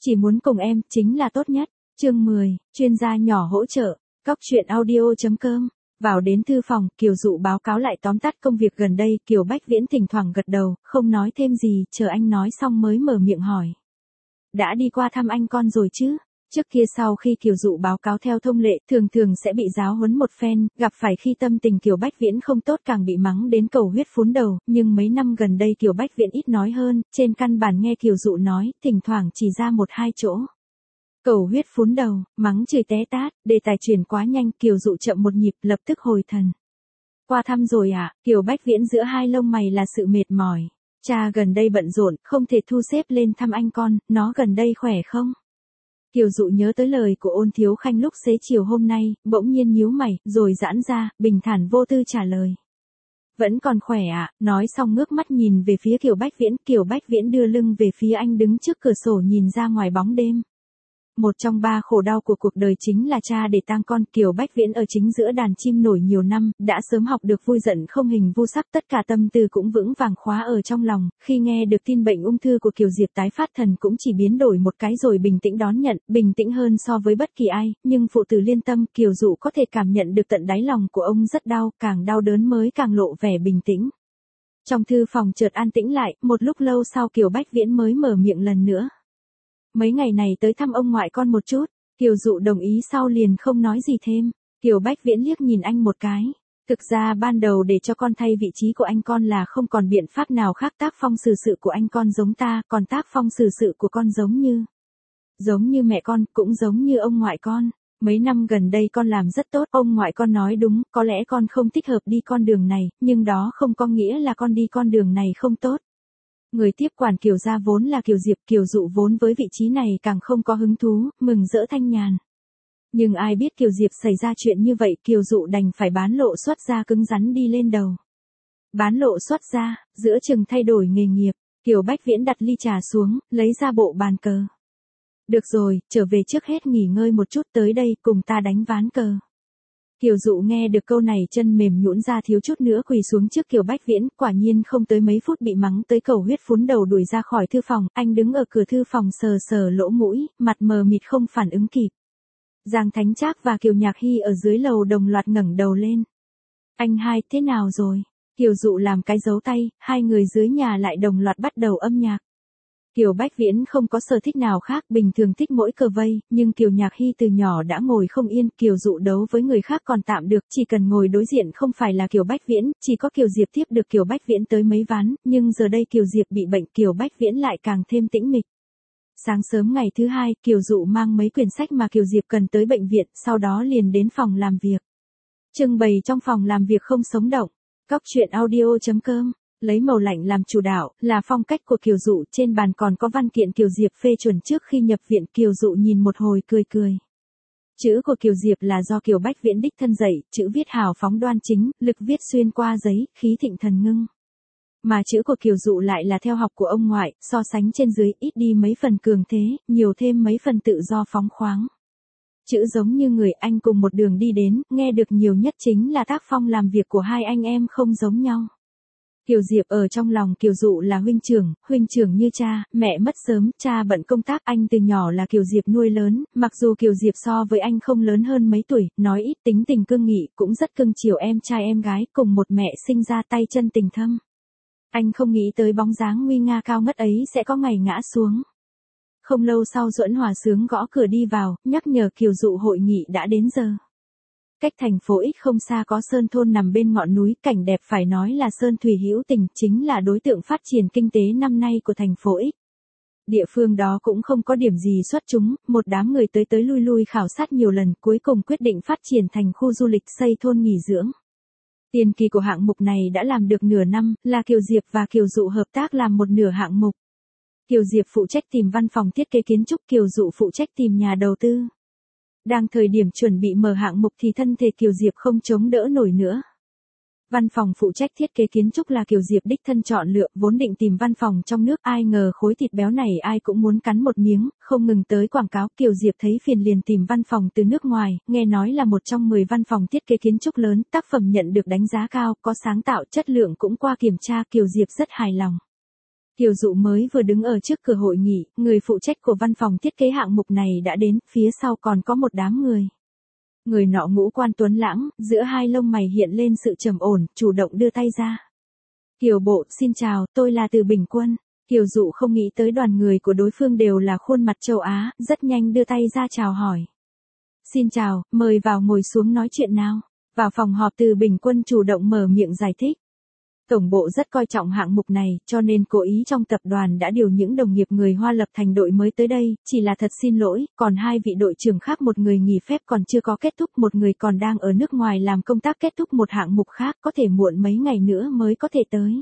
Chỉ muốn cùng em, chính là tốt nhất. Chương 10, chuyên gia nhỏ hỗ trợ. Cóc truyện audio.com. Vào đến thư phòng, Kiều Dụ báo cáo lại tóm tắt công việc gần đây, Kiều Bách Viễn thỉnh thoảng gật đầu, không nói thêm gì, chờ anh nói xong mới mở miệng hỏi. Đã đi qua thăm anh con rồi chứ? Trước kia sau khi Kiều Dụ báo cáo theo thông lệ, thường thường sẽ bị giáo huấn một phen, gặp phải khi tâm tình Kiều Bách Viễn không tốt càng bị mắng đến cầu huyết phun đầu, nhưng mấy năm gần đây Kiều Bách Viễn ít nói hơn, trên căn bản nghe Kiều Dụ nói, thỉnh thoảng chỉ ra một hai chỗ. Cầu huyết phun đầu, mắng chửi té tát, đề tài chuyển quá nhanh, Kiều Dụ chậm một nhịp, lập tức hồi thần. Qua thăm rồi à? Kiều Bách Viễn giữa hai lông mày là sự mệt mỏi. Cha gần đây bận rộn, không thể thu xếp lên thăm anh con, nó gần đây khỏe không? Kiều Dụ nhớ tới lời của Ôn Thiếu Khanh lúc xế chiều hôm nay, bỗng nhiên nhíu mày, rồi giãn ra, bình thản vô tư trả lời. Vẫn còn khỏe ạ, nói xong ngước mắt nhìn về phía Kiều Bách Viễn đưa lưng về phía anh đứng trước cửa sổ nhìn ra ngoài bóng đêm. Một trong ba khổ đau của cuộc đời chính là cha để tang con. Kiều Bách Viễn ở chính giữa đàn chim nổi nhiều năm, đã sớm học được vui giận không hình vu sắc, tất cả tâm tư cũng vững vàng khóa ở trong lòng. Khi nghe được tin bệnh ung thư của Kiều Diệp tái phát, thần cũng chỉ biến đổi một cái rồi bình tĩnh đón nhận, bình tĩnh hơn so với bất kỳ ai, nhưng phụ tử liên tâm, Kiều Dụ có thể cảm nhận được tận đáy lòng của ông rất đau, càng đau đớn mới càng lộ vẻ bình tĩnh. Trong thư phòng chợt an tĩnh lại, một lúc lâu sau Kiều Bách Viễn mới mở miệng lần nữa. Mấy ngày này tới thăm ông ngoại con một chút. Kiều Dụ đồng ý sau liền không nói gì thêm. Kiều Bách Viễn liếc nhìn anh một cái. Thực ra ban đầu để cho con thay vị trí của anh con là không còn biện pháp nào khác, tác phong xử sự của anh con giống ta, còn tác phong xử sự của con giống như mẹ con, cũng giống như ông ngoại con. Mấy năm gần đây con làm rất tốt, ông ngoại con nói đúng, có lẽ con không thích hợp đi con đường này, nhưng đó không có nghĩa là con đi con đường này không tốt. Người tiếp quản Kiều gia vốn là Kiều Diệp, Kiều Dụ vốn với vị trí này càng không có hứng thú, mừng rỡ thanh nhàn. Nhưng ai biết Kiều Diệp xảy ra chuyện như vậy, Kiều Dụ đành phải bán lộ xuất gia cứng rắn đi lên đầu. Bán lộ xuất gia, giữa chừng thay đổi nghề nghiệp, Kiều Bách Viễn đặt ly trà xuống, lấy ra bộ bàn cờ. Được rồi, trở về trước hết nghỉ ngơi một chút, tới đây cùng ta đánh ván cờ. Kiều Dụ nghe được câu này chân mềm nhũn ra, thiếu chút nữa quỳ xuống trước Kiều Bách Viễn, quả nhiên không tới mấy phút bị mắng tới cầu huyết phun đầu đuổi ra khỏi thư phòng, anh đứng ở cửa thư phòng sờ sờ lỗ mũi, mặt mờ mịt không phản ứng kịp. Giang Thánh Trác và Kiều Nhạc Hy ở dưới lầu đồng loạt ngẩng đầu lên. Anh hai, thế nào rồi? Kiều Dụ làm cái dấu tay, hai người dưới nhà lại đồng loạt bắt đầu âm nhạc. Kiều Bách Viễn không có sở thích nào khác, bình thường thích mỗi cờ vây, nhưng Kiều Nhạc Hy từ nhỏ đã ngồi không yên, Kiều Dụ đấu với người khác còn tạm được, chỉ cần ngồi đối diện không phải là Kiều Bách Viễn, chỉ có Kiều Diệp tiếp được Kiều Bách Viễn tới mấy ván, nhưng giờ đây Kiều Diệp bị bệnh, Kiều Bách Viễn lại càng thêm tĩnh mịch. Sáng sớm ngày thứ hai, Kiều Dụ mang mấy quyển sách mà Kiều Diệp cần tới bệnh viện, sau đó liền đến phòng làm việc. Trưng bày trong phòng làm việc không sống động. Cóc truyện audio.com. Lấy màu lạnh làm chủ đạo, là phong cách của Kiều Dụ, trên bàn còn có văn kiện Kiều Diệp phê chuẩn trước khi nhập viện. Kiều Dụ nhìn một hồi cười cười. Chữ của Kiều Diệp là do Kiều Bách Viễn đích thân dạy, chữ viết hào phóng đoan chính, lực viết xuyên qua giấy, khí thịnh thần ngưng. Mà chữ của Kiều Dụ lại là theo học của ông ngoại, so sánh trên dưới, ít đi mấy phần cường thế, nhiều thêm mấy phần tự do phóng khoáng. Chữ giống như người, anh cùng một đường đi đến, nghe được nhiều nhất chính là tác phong làm việc của hai anh em không giống nhau. Kiều Diệp ở trong lòng Kiều Dụ là huynh trưởng như cha, mẹ mất sớm, cha bận công tác, anh từ nhỏ là Kiều Diệp nuôi lớn, mặc dù Kiều Diệp so với anh không lớn hơn mấy tuổi, nói ít tính tình cương nghị, cũng rất cưng chiều em trai em gái, cùng một mẹ sinh ra tay chân tình thâm. Anh không nghĩ tới bóng dáng nguy nga cao ngất ấy sẽ có ngày ngã xuống. Không lâu sau Duẫn Hòa Sướng gõ cửa đi vào, nhắc nhở Kiều Dụ hội nghị đã đến giờ. Cách thành phố X không xa có Sơn Thôn nằm bên ngọn núi, cảnh đẹp phải nói là sơn thủy hữu tình, chính là đối tượng phát triển kinh tế năm nay của thành phố X. Địa phương đó cũng không có điểm gì xuất chúng, một đám người tới lui lui khảo sát nhiều lần, cuối cùng quyết định phát triển thành khu du lịch, xây thôn nghỉ dưỡng. Tiền kỳ của hạng mục này đã làm được nửa năm, là Kiều Diệp và Kiều Dụ hợp tác làm một nửa hạng mục. Kiều Diệp phụ trách tìm văn phòng thiết kế kiến trúc, Kiều Dụ phụ trách tìm nhà đầu tư. Đang thời điểm chuẩn bị mở hạng mục thì thân thể Kiều Diệp không chống đỡ nổi nữa. Văn phòng phụ trách thiết kế kiến trúc là Kiều Diệp đích thân chọn lựa, vốn định tìm văn phòng trong nước, ai ngờ khối thịt béo này ai cũng muốn cắn một miếng, không ngừng tới quảng cáo, Kiều Diệp thấy phiền liền tìm văn phòng từ nước ngoài, nghe nói là một trong 10 văn phòng thiết kế kiến trúc lớn, tác phẩm nhận được đánh giá cao, có sáng tạo, chất lượng cũng qua kiểm tra, Kiều Diệp rất hài lòng. Kiều Dụ mới vừa đứng ở trước cửa hội nghị, người phụ trách của văn phòng thiết kế hạng mục này đã đến, phía sau còn có một đám người. Người nọ ngũ quan tuấn lãng, giữa hai lông mày hiện lên sự trầm ổn, chủ động đưa tay ra. Kiều bộ, xin chào, tôi là Từ Bình Quân. Kiều Dụ không nghĩ tới đoàn người của đối phương đều là khuôn mặt châu Á, rất nhanh đưa tay ra chào hỏi. Xin chào, mời vào ngồi xuống nói chuyện nào. Vào phòng họp Từ Bình Quân chủ động mở miệng giải thích. Tổng bộ rất coi trọng hạng mục này, cho nên cố ý trong tập đoàn đã điều những đồng nghiệp người Hoa lập thành đội mới tới đây, chỉ là thật xin lỗi, còn hai vị đội trưởng khác một người nghỉ phép còn chưa có kết thúc, một người còn đang ở nước ngoài làm công tác kết thúc một hạng mục khác, có thể muộn mấy ngày nữa mới có thể tới.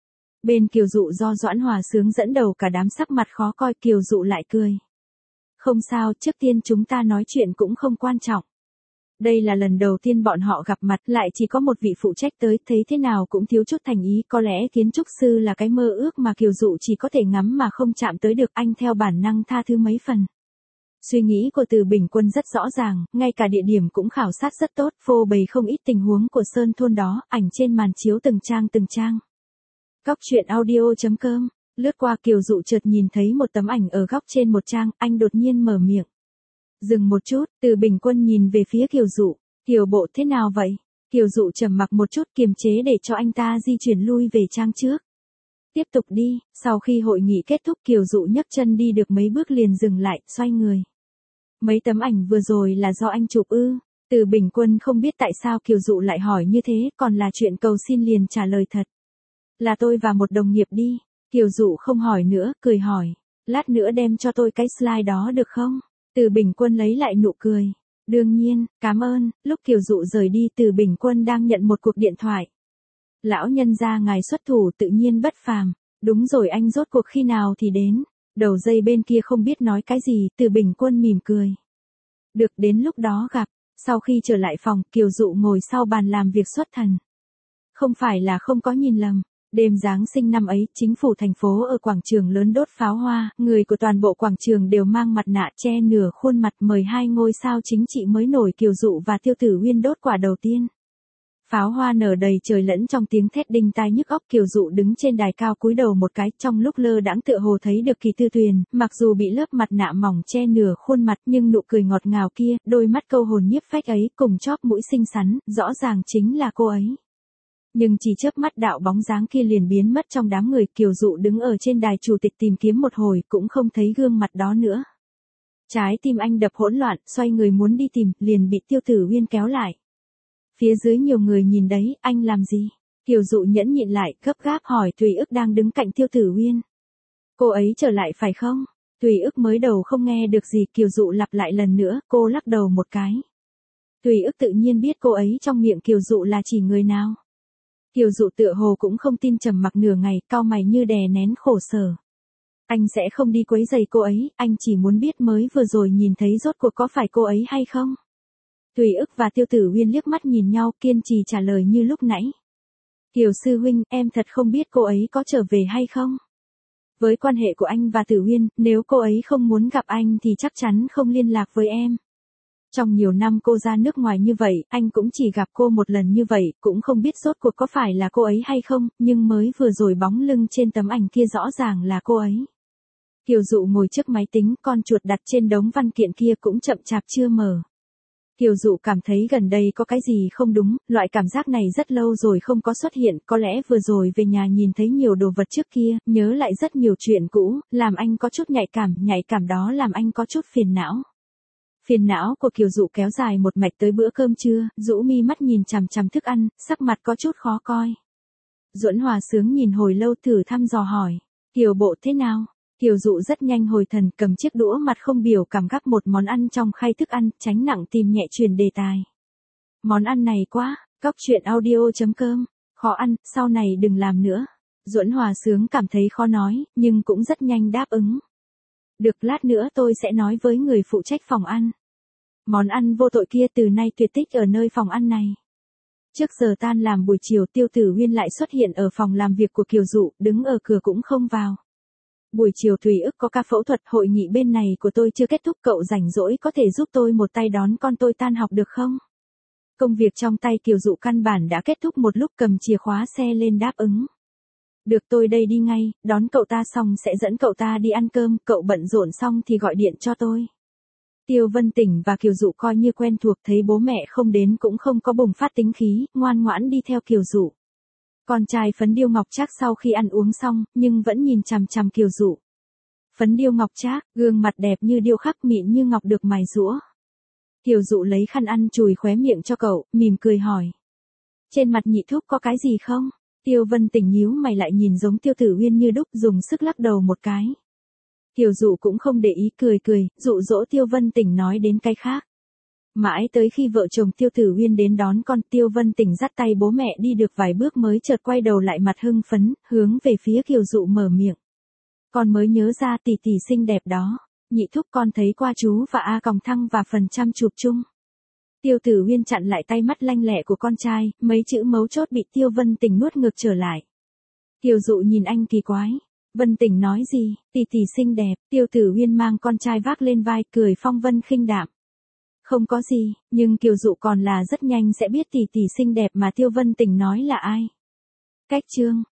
Bên Kiều Dụ do Doãn Hòa Sướng dẫn đầu cả đám sắc mặt khó coi, Kiều Dụ lại cười. Không sao, trước tiên chúng ta nói chuyện cũng không quan trọng. Đây là lần đầu tiên bọn họ gặp mặt, lại chỉ có một vị phụ trách tới, thấy thế nào cũng thiếu chút thành ý, có lẽ kiến trúc sư là cái mơ ước mà Kiều Dụ chỉ có thể ngắm mà không chạm tới được, anh theo bản năng tha thứ mấy phần. Suy nghĩ của Từ Bình Quân rất rõ ràng, ngay cả địa điểm cũng khảo sát rất tốt, phô bày không ít tình huống của sơn thôn đó, ảnh trên màn chiếu từng trang. Góc truyện audio.com, lướt qua Kiều Dụ chợt nhìn thấy một tấm ảnh ở góc trên một trang, anh đột nhiên mở miệng. Dừng một chút, Từ Bình Quân nhìn về phía Kiều Dụ, Kiều bộ thế nào vậy? Kiều Dụ trầm mặc một chút kiềm chế để cho anh ta di chuyển lui về trang trước. Tiếp tục đi, sau khi hội nghị kết thúc Kiều Dụ nhấc chân đi được mấy bước liền dừng lại, xoay người. Mấy tấm ảnh vừa rồi là do anh chụp ư? Từ Bình Quân không biết tại sao Kiều Dụ lại hỏi như thế, còn là chuyện cầu xin liền trả lời thật. Là tôi và một đồng nghiệp đi. Kiều Dụ không hỏi nữa, cười hỏi. Lát nữa đem cho tôi cái slide đó được không? Từ Bình Quân lấy lại nụ cười. Đương nhiên, cảm ơn. Lúc Kiều Dụ rời đi, Từ Bình Quân đang nhận một cuộc điện thoại. Lão nhân gia ngài xuất thủ tự nhiên bất phàm. Đúng rồi, anh rốt cuộc khi nào thì đến. Đầu dây bên kia không biết nói cái gì, Từ Bình Quân mỉm cười. Được, đến lúc đó gặp. Sau khi trở lại phòng, Kiều Dụ ngồi sau bàn làm việc xuất thần. Không phải là không có nhìn lầm. Đêm Giáng sinh năm ấy, chính phủ thành phố ở quảng trường lớn đốt pháo hoa, người của toàn bộ quảng trường đều mang mặt nạ che nửa khuôn mặt, mời hai ngôi sao chính trị mới nổi Kiều Dụ và Tiêu Tử Uyên đốt quả đầu tiên. Pháo hoa nở đầy trời lẫn trong tiếng thét đinh tai nhức óc, Kiều Dụ đứng trên đài cao cúi đầu một cái, trong lúc lơ đãng tựa hồ thấy được Kỳ Tư Tuyền, mặc dù bị lớp mặt nạ mỏng che nửa khuôn mặt nhưng nụ cười ngọt ngào kia, đôi mắt câu hồn nhiếp phách ấy, cùng chóp mũi xinh xắn, rõ ràng chính là cô ấy. Nhưng chỉ chớp mắt đạo bóng dáng kia liền biến mất trong đám người, Kiều Dụ đứng ở trên đài chủ tịch tìm kiếm một hồi cũng không thấy gương mặt đó nữa. Trái tim anh đập hỗn loạn, xoay người muốn đi tìm, liền bị Tiêu Tử Uyên kéo lại. Phía dưới nhiều người nhìn đấy, anh làm gì? Kiều Dụ nhẫn nhịn lại, gấp gáp hỏi Tùy Ức đang đứng cạnh Tiêu Tử Uyên. Cô ấy trở lại phải không? Tùy Ức mới đầu không nghe được gì, Kiều Dụ lặp lại lần nữa, cô lắc đầu một cái. Tùy Ức tự nhiên biết cô ấy trong miệng Kiều Dụ là chỉ người nào. Kiều Dụ tựa hồ cũng không tin, trầm mặc nửa ngày, cau mày như đè nén khổ sở. Anh sẽ không đi quấy rầy cô ấy, anh chỉ muốn biết mới vừa rồi nhìn thấy rốt cuộc có phải cô ấy hay không? Tùy Ức và Tiêu Tử Uyên liếc mắt nhìn nhau, kiên trì trả lời như lúc nãy. Kiều sư huynh, em thật không biết cô ấy có trở về hay không? Với quan hệ của anh và Tử Uyên, nếu cô ấy không muốn gặp anh thì chắc chắn không liên lạc với em. Trong nhiều năm cô ra nước ngoài như vậy, anh cũng chỉ gặp cô một lần như vậy, cũng không biết rốt cuộc có phải là cô ấy hay không, nhưng mới vừa rồi bóng lưng trên tấm ảnh kia rõ ràng là cô ấy. Kiều Dụ ngồi trước máy tính, con chuột đặt trên đống văn kiện kia cũng chậm chạp chưa mở. Kiều Dụ cảm thấy gần đây có cái gì không đúng, loại cảm giác này rất lâu rồi không có xuất hiện, có lẽ vừa rồi về nhà nhìn thấy nhiều đồ vật trước kia, nhớ lại rất nhiều chuyện cũ, làm anh có chút nhạy cảm đó làm anh có chút phiền não. Phiền não của Kiều Dụ kéo dài một mạch tới bữa cơm trưa, rũ mi mắt nhìn chằm chằm thức ăn, sắc mặt có chút khó coi. Duẫn Hòa Sướng nhìn hồi lâu thử thăm dò hỏi, Kiều bộ thế nào? Kiều Dụ rất nhanh hồi thần, cầm chiếc đũa mặt không biểu cảm gắp một món ăn trong khay thức ăn, tránh nặng tìm nhẹ truyền đề tài. Món ăn này quá, góc truyện audio.com, khó ăn, sau này đừng làm nữa. Duẫn Hòa Sướng cảm thấy khó nói, nhưng cũng rất nhanh đáp ứng. Được, lát nữa tôi sẽ nói với người phụ trách phòng ăn. Món ăn vô tội kia từ nay tuyệt tích ở nơi phòng ăn này. Trước giờ tan làm buổi chiều, Tiêu Tử Uyên lại xuất hiện ở phòng làm việc của Kiều Dụ, đứng ở cửa cũng không vào. Buổi chiều Tùy Ức có ca phẫu thuật, hội nghị bên này của tôi chưa kết thúc, cậu rảnh rỗi có thể giúp tôi một tay đón con tôi tan học được không? Công việc trong tay Kiều Dụ căn bản đã kết thúc một lúc, cầm chìa khóa xe lên đáp ứng. Được tôi đây đi ngay, đón cậu ta xong sẽ dẫn cậu ta đi ăn cơm, cậu bận rộn xong thì gọi điện cho tôi. Tiêu Vân Tỉnh và Kiều Dụ coi như quen thuộc, thấy bố mẹ không đến cũng không có bùng phát tính khí, ngoan ngoãn đi theo Kiều Dụ. Con trai Phấn Điêu Ngọc Trác sau khi ăn uống xong, nhưng vẫn nhìn chằm chằm Kiều Dụ. Phấn Điêu Ngọc Trác, gương mặt đẹp như điêu khắc, mịn như ngọc được mài giũa. Kiều Dụ lấy khăn ăn chùi khóe miệng cho cậu, mỉm cười hỏi. Trên mặt nhị thúc có cái gì không? Tiêu Vân Tỉnh nhíu mày lại nhìn giống Tiêu Tử Uyên như đúc, dùng sức lắc đầu một cái. Kiều Dụ cũng không để ý, cười cười, dụ dỗ Tiêu Vân Tỉnh nói đến cái khác. Mãi tới khi vợ chồng Tiêu Tử Uyên đến đón con, Tiêu Vân Tỉnh dắt tay bố mẹ đi được vài bước mới chợt quay đầu lại mặt hưng phấn, hướng về phía Kiều Dụ mở miệng. Con mới nhớ ra tỷ tỷ xinh đẹp đó, nhị thúc con thấy qua chú và A Còng Thăng và phần trăm chụp chung. Tiêu Tử Uyên chặn lại tay mắt lanh lẹ của con trai, mấy chữ mấu chốt bị Tiêu Vân Tỉnh nuốt ngược trở lại. Kiều Dụ nhìn anh kỳ quái. Vân Tỉnh nói gì, tỷ tỷ xinh đẹp, Tiêu Tử Uyên mang con trai vác lên vai, cười phong vân khinh đạm. Không có gì, nhưng Kiều Dụ còn là rất nhanh sẽ biết tỷ tỷ xinh đẹp mà Tiêu Vân Tỉnh nói là ai. Cách chương